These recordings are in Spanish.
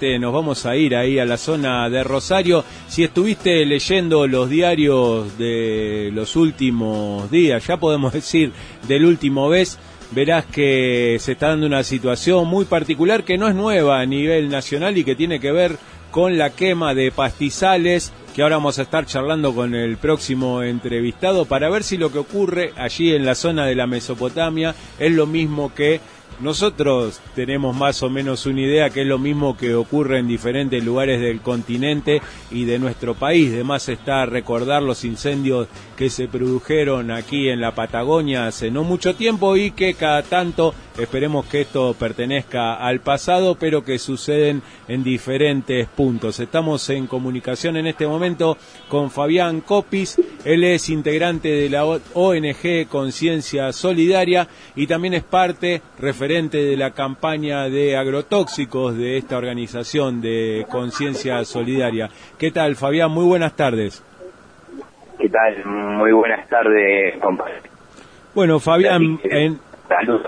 inmediatamente nos vamos a ir ahí a la zona de Rosario. Si estuviste leyendo los diarios de los últimos días, ya podemos decir del último mes, verás que se está dando una situación muy particular que no es nueva a nivel nacional y que tiene que ver con la quema de pastizales, que ahora vamos a estar charlando con el próximo entrevistado para ver si lo que ocurre allí en la zona de la Mesopotamia es lo mismo que nosotros tenemos más o menos una idea que es lo mismo que ocurre en diferentes lugares del continente y de nuestro país. De más está recordar los incendios que se produjeron aquí en la Patagonia hace no mucho tiempo y que cada tanto, esperemos que esto pertenezca al pasado, pero que suceden en diferentes puntos. Estamos en comunicación en este momento con Fabián Copis. Él es integrante de la ONG Conciencia Solidaria y también es parte referente de la campaña de agrotóxicos de esta organización de Conciencia Solidaria. ¿Qué tal, Fabián? Muy buenas tardes. ¿Qué tal? Muy buenas tardes, compadre. Bueno, Fabián, Saludos.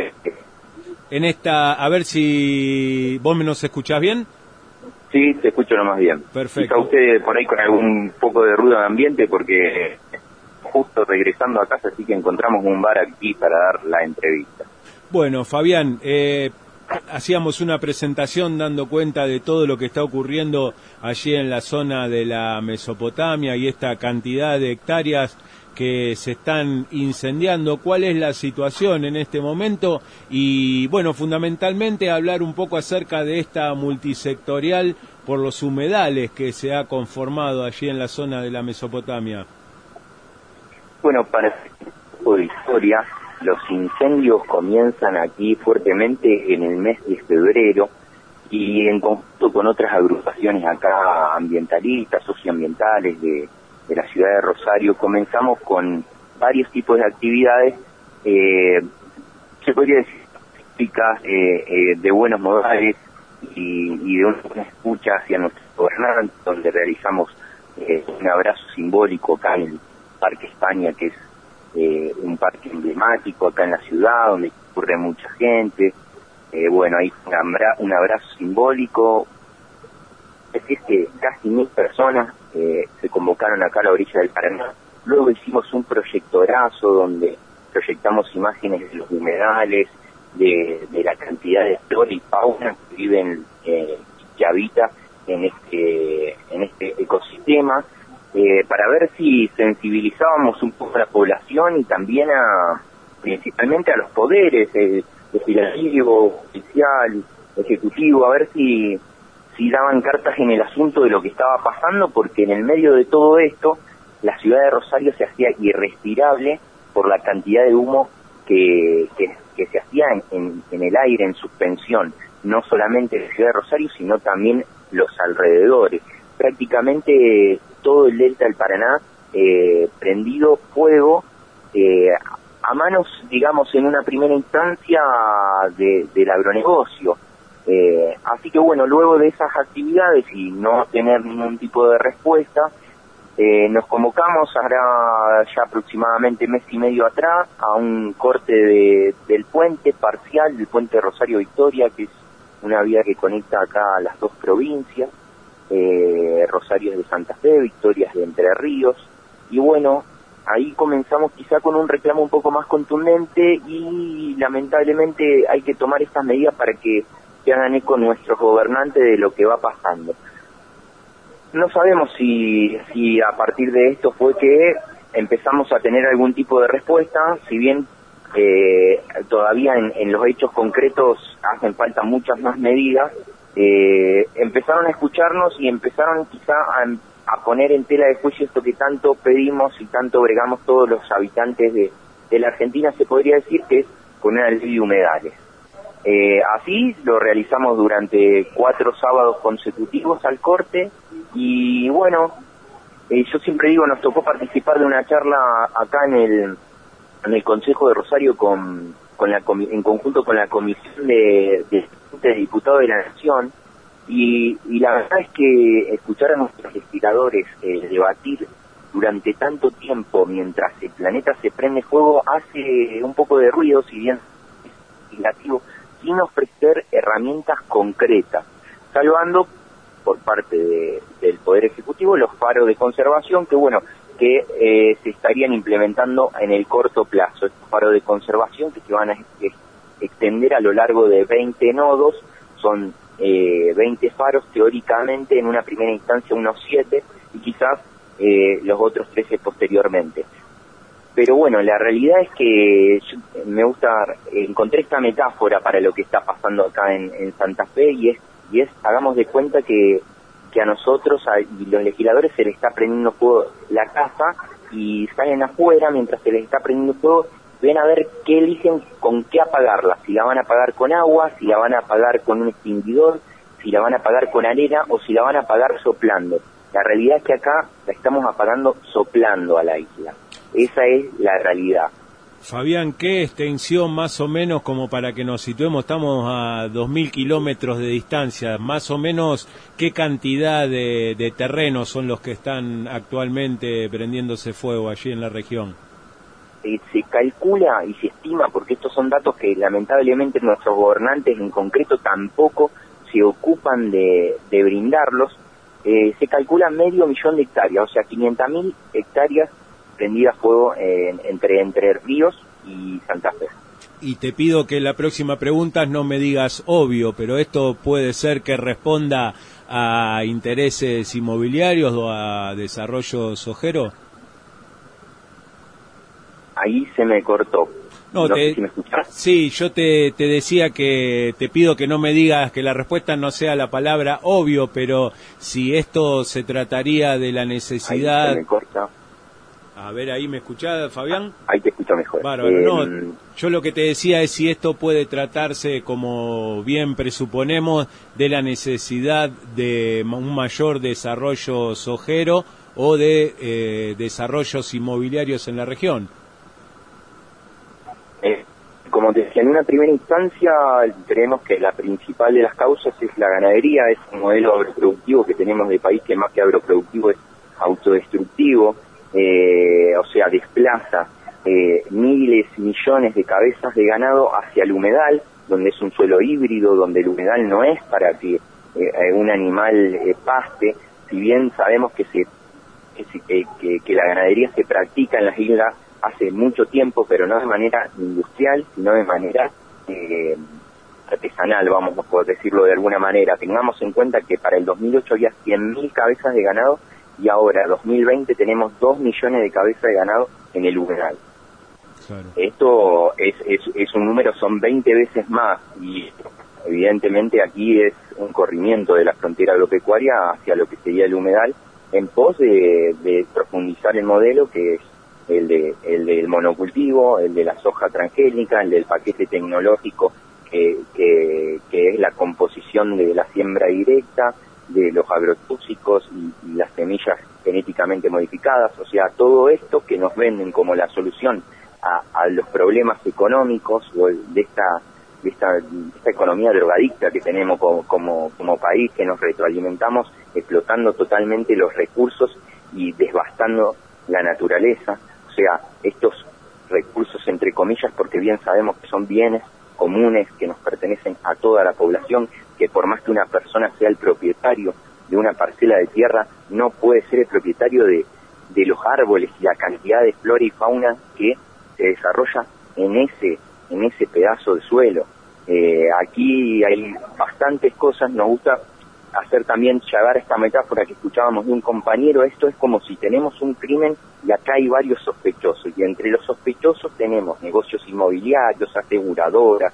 en esta, a ver si vos nos escuchás bien. Sí, te escucho lo más bien. Perfecto. Está usted por ahí con algún poco de ruido de ambiente porque justo regresando a casa, así que encontramos un bar aquí para dar la entrevista. Bueno, Fabián, hacíamos una presentación dando cuenta de todo lo que está ocurriendo allí en la zona de la Mesopotamia y esta cantidad de hectáreas que se están incendiando. ¿Cuál es la situación en este momento? Y bueno, fundamentalmente hablar un poco acerca de esta multisectorial por los humedales que se ha conformado allí en la zona de la Mesopotamia. Bueno, para la historia, los incendios comienzan aquí fuertemente en el mes de febrero y en conjunto con otras agrupaciones acá ambientalistas, socioambientales de la ciudad de Rosario, comenzamos con varios tipos de actividades, se podría decir, típicas de buenos modales y de una escucha hacia nuestros gobernantes, donde realizamos un abrazo simbólico acá en el Parque España, que es un parque emblemático acá en la ciudad, donde ocurre mucha gente. Bueno, hay un abrazo simbólico. Es decir, que casi 1000 personas se convocaron acá a la orilla del Paraná. Luego hicimos un proyectorazo donde proyectamos imágenes de los humedales, de la cantidad de flora y fauna que viven, que habita en este ecosistema, para ver si sensibilizábamos un poco a la población y también principalmente a los poderes, legislativo, judicial, ejecutivo, a ver si daban cartas en el asunto de lo que estaba pasando, porque en el medio de todo esto, la ciudad de Rosario se hacía irrespirable por la cantidad de humo que se hacía en el aire, en suspensión, no solamente en la ciudad de Rosario, sino también los alrededores. Prácticamente todo el delta del Paraná prendido fuego a manos, digamos, en una primera instancia del agronegocio. Así que bueno, luego de esas actividades y no tener ningún tipo de respuesta, nos convocamos ahora ya aproximadamente mes y medio atrás a un corte del puente parcial, del puente Rosario Victoria, que es una vía que conecta acá a las dos provincias. Rosario es de Santa Fe, Victoria es de Entre Ríos, y bueno, ahí comenzamos quizá con un reclamo un poco más contundente y lamentablemente hay que tomar estas medidas para que hagan eco nuestros gobernantes de lo que va pasando. No sabemos si a partir de esto fue que empezamos a tener algún tipo de respuesta, si bien todavía en los hechos concretos hacen falta muchas más medidas. Empezaron a escucharnos y empezaron quizá a poner en tela de juicio esto que tanto pedimos y tanto bregamos todos los habitantes de la Argentina, se podría decir, que es poner una ley de humedales. Así lo realizamos durante 4 sábados consecutivos al corte y bueno, yo siempre digo, nos tocó participar de una charla acá en el Consejo de Rosario en conjunto con la Comisión de Diputados de la Nación y la verdad es que escuchar a nuestros legisladores debatir durante tanto tiempo mientras el planeta se prende fuego hace un poco de ruido, si bien es legislativo, sin ofrecer herramientas concretas. salvando por parte del Poder Ejecutivo los faros de conservación que se estarían implementando en el corto plazo. Estos faros de conservación que se van a extender a lo largo de 20 nodos, son 20 faros teóricamente, en una primera instancia unos 7 y quizás los otros 13 posteriormente. Pero bueno, la realidad es que me gusta, encontré esta metáfora para lo que está pasando acá en Santa Fe y es hagamos de cuenta que a nosotros y los legisladores se les está prendiendo fuego la casa y salen afuera mientras se les está prendiendo fuego, ven a ver qué eligen, con qué apagarla, si la van a apagar con agua, si la van a apagar con un extinguidor, si la van a apagar con arena o si la van a apagar soplando. La realidad es que acá la estamos apagando soplando a la isla. Esa es la realidad. Fabián, ¿qué extensión más o menos, como para que nos situemos? Estamos a 2.000 kilómetros de distancia, más o menos, ¿qué cantidad de terrenos son los que están actualmente prendiéndose fuego allí en la región? Se calcula y se estima, porque estos son datos que lamentablemente nuestros gobernantes en concreto tampoco se ocupan de brindarlos, se calcula 500.000 de hectáreas, o sea, 500.000 hectáreas prendidas fuego entre Ríos y Santa Fe. Y te pido que la próxima pregunta no me digas obvio, pero esto puede ser que responda a intereses inmobiliarios o a desarrollo sojero. Ahí se me cortó. No sé si me escuchás. Sí, yo te decía que te pido que no me digas, que la respuesta no sea la palabra obvio, pero si esto se trataría de la necesidad... Ahí se me corta. A ver, ¿ahí me escuchás, Fabián? Ahí te escucho mejor. Bárbaro, no, yo lo que te decía es si esto puede tratarse, como bien presuponemos, de la necesidad de un mayor desarrollo sojero o de desarrollos inmobiliarios en la región. Como te decía, en una primera instancia creemos que la principal de las causas es la ganadería, es un modelo agroproductivo que tenemos de país que más que agroproductivo es autodestructivo. O sea, desplaza miles, millones de cabezas de ganado hacia el humedal, donde es un suelo híbrido, donde el humedal no es para que un animal paste, si bien sabemos que la ganadería se practica en las islas hace mucho tiempo, pero no de manera industrial, sino de manera artesanal, vamos a poder decirlo de alguna manera. Tengamos en cuenta que para el 2008 había 100.000 cabezas de ganado, y ahora, 2020, tenemos 2 millones de cabezas de ganado en el humedal. Claro. Esto es un número, son 20 veces más, y evidentemente aquí es un corrimiento de la frontera agropecuaria hacia lo que sería el humedal, en pos de profundizar el modelo, que es el del monocultivo, el de la soja transgénica, el del paquete tecnológico, que es la composición de la siembra directa, de los agrotóxicos y las semillas genéticamente modificadas, o sea, todo esto que nos venden como la solución a los problemas económicos o de esta economía drogadicta que tenemos como país, que nos retroalimentamos explotando totalmente los recursos y devastando la naturaleza, o sea, estos recursos entre comillas, porque bien sabemos que son bienes comunes que nos pertenecen a toda la población, que por más que una persona sea el propietario de una parcela de tierra, no puede ser el propietario de los árboles y la cantidad de flora y fauna que se desarrolla en ese pedazo de suelo. Aquí hay bastantes cosas, nos gusta hacer también llegar esta metáfora que escuchábamos de un compañero. Esto es como si tenemos un crimen y acá hay varios sospechosos, y entre los sospechosos tenemos negocios inmobiliarios, aseguradoras,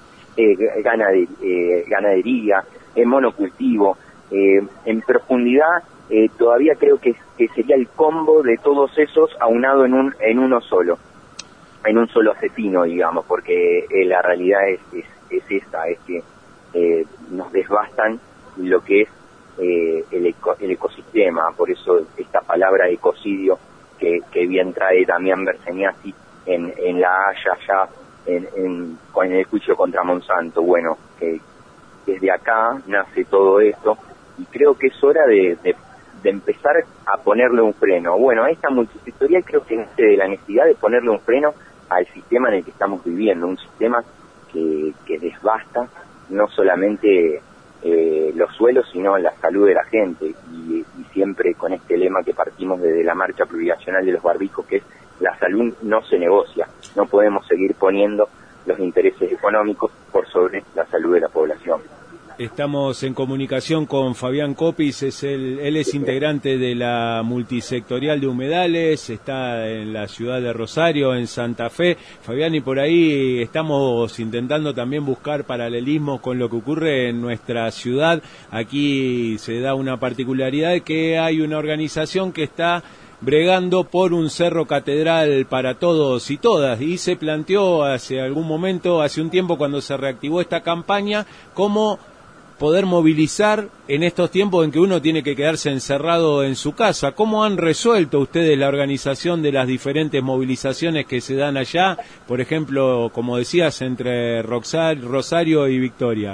ganadería, monocultivo. En profundidad todavía creo que sería el combo de todos esos aunado en un solo asesino, digamos, porque la realidad es esta, es que nos desbastan lo que es el ecosistema. Por eso esta palabra ecocidio que bien trae Damián Berseniasi en La Haya, ya con el juicio contra Monsanto. Bueno, desde acá nace todo esto, y creo que es hora de empezar a ponerle un freno. Bueno, esta multisectorial creo que nace de la necesidad de ponerle un freno al sistema en el que estamos viviendo, un sistema que desbasta no solamente los suelos, sino la salud de la gente, y siempre con este lema que partimos desde la marcha plurinacional de los barbijos, que es: la salud no se negocia, no podemos seguir poniendo los intereses económicos por sobre la salud de la población. Estamos en comunicación con Fabián Copis, él es integrante de la multisectorial de humedales, está en la ciudad de Rosario, en Santa Fe. Fabián, y por ahí estamos intentando también buscar paralelismos con lo que ocurre en nuestra ciudad. Aquí se da una particularidad, que hay una organización que está bregando por un cerro catedral para todos y todas, y se planteó hace un tiempo, cuando se reactivó esta campaña, cómo poder movilizar en estos tiempos en que uno tiene que quedarse encerrado en su casa. ¿Cómo han resuelto ustedes la organización de las diferentes movilizaciones que se dan allá? Por ejemplo, como decías, entre Rosario y Victoria.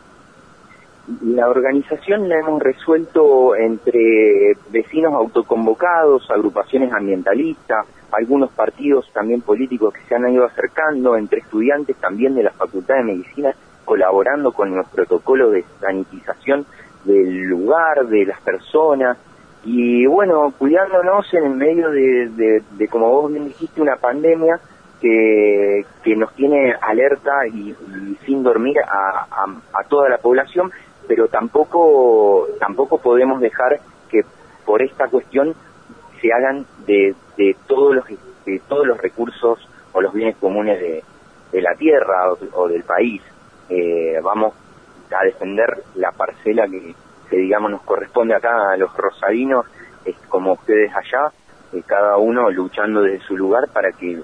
La organización la hemos resuelto entre vecinos autoconvocados, agrupaciones ambientalistas, algunos partidos también políticos que se han ido acercando, entre estudiantes también de la Facultad de Medicina, colaborando con los protocolos de sanitización del lugar, de las personas, y bueno, cuidándonos en el medio de como vos bien dijiste, una pandemia que nos tiene alerta y sin dormir a toda la población, pero tampoco podemos dejar que por esta cuestión se hagan de todos los recursos o los bienes comunes de la tierra o del país. Vamos a defender la parcela que digamos nos corresponde acá a los rosarinos, como ustedes allá, cada uno luchando desde su lugar para que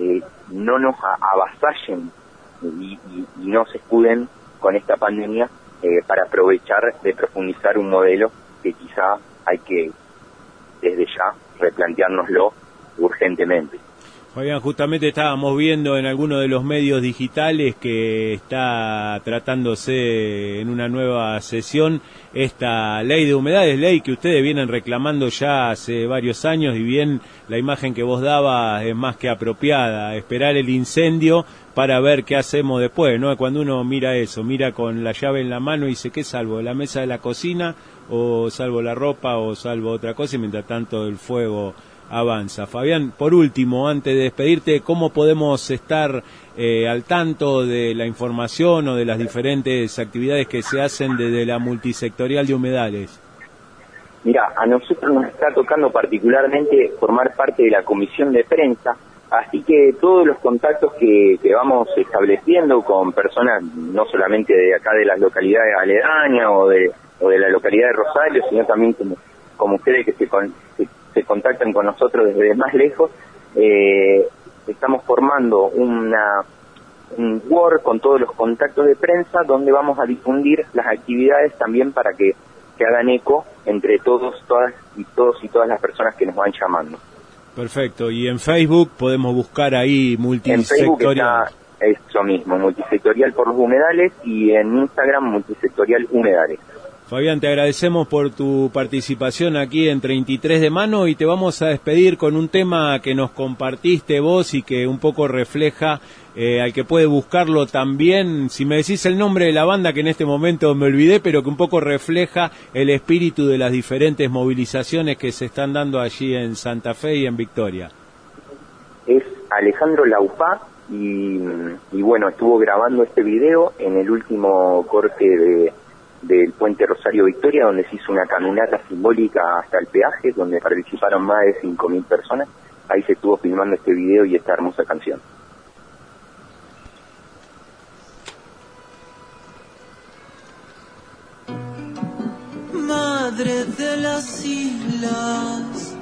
no nos avasallen y no se escuden con esta pandemia, para aprovechar de profundizar un modelo que quizá hay que desde ya replanteárnoslo urgentemente. Fabián, justamente estábamos viendo en algunos de los medios digitales que está tratándose en una nueva sesión esta ley de humedades, ley que ustedes vienen reclamando ya hace varios años, y bien la imagen que vos dabas es más que apropiada: esperar el incendio para ver qué hacemos después, ¿no? Cuando uno mira eso, mira con la llave en la mano y dice: ¿qué salvo? ¿La mesa de la cocina? ¿O salvo la ropa? ¿O salvo otra cosa? Y mientras tanto el fuego avanza. Fabián, por último, antes de despedirte, ¿cómo podemos estar al tanto de la información o de las diferentes actividades que se hacen desde la multisectorial de humedales? Mira, a nosotros nos está tocando particularmente formar parte de la comisión de prensa, así que todos los contactos que vamos estableciendo con personas, no solamente de acá de las localidades aledañas o de la localidad de Rosario, sino también como ustedes que se contactan con nosotros desde más lejos, estamos formando un Word con todos los contactos de prensa, donde vamos a difundir las actividades también para que hagan eco entre todas las personas que nos van llamando. Perfecto, y en Facebook podemos buscar ahí multisectorial. En Facebook está eso mismo, multisectorial por los humedales, y en Instagram multisectorial humedales. Fabián, te agradecemos por tu participación aquí en 33 de Mano, y te vamos a despedir con un tema que nos compartiste vos y que un poco refleja al que puede buscarlo también. Si me decís el nombre de la banda, que en este momento me olvidé, pero que un poco refleja el espíritu de las diferentes movilizaciones que se están dando allí en Santa Fe y en Victoria. Es Alejandro Laupá, y bueno, estuvo grabando este video en el último corte del puente Rosario Victoria, donde se hizo una caminata simbólica hasta el peaje, donde participaron más de 5.000 personas. Ahí se estuvo filmando este video y esta hermosa canción. Madre de las islas,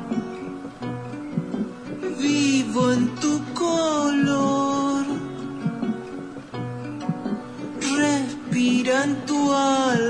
vivo en tu color, respira en tu alma.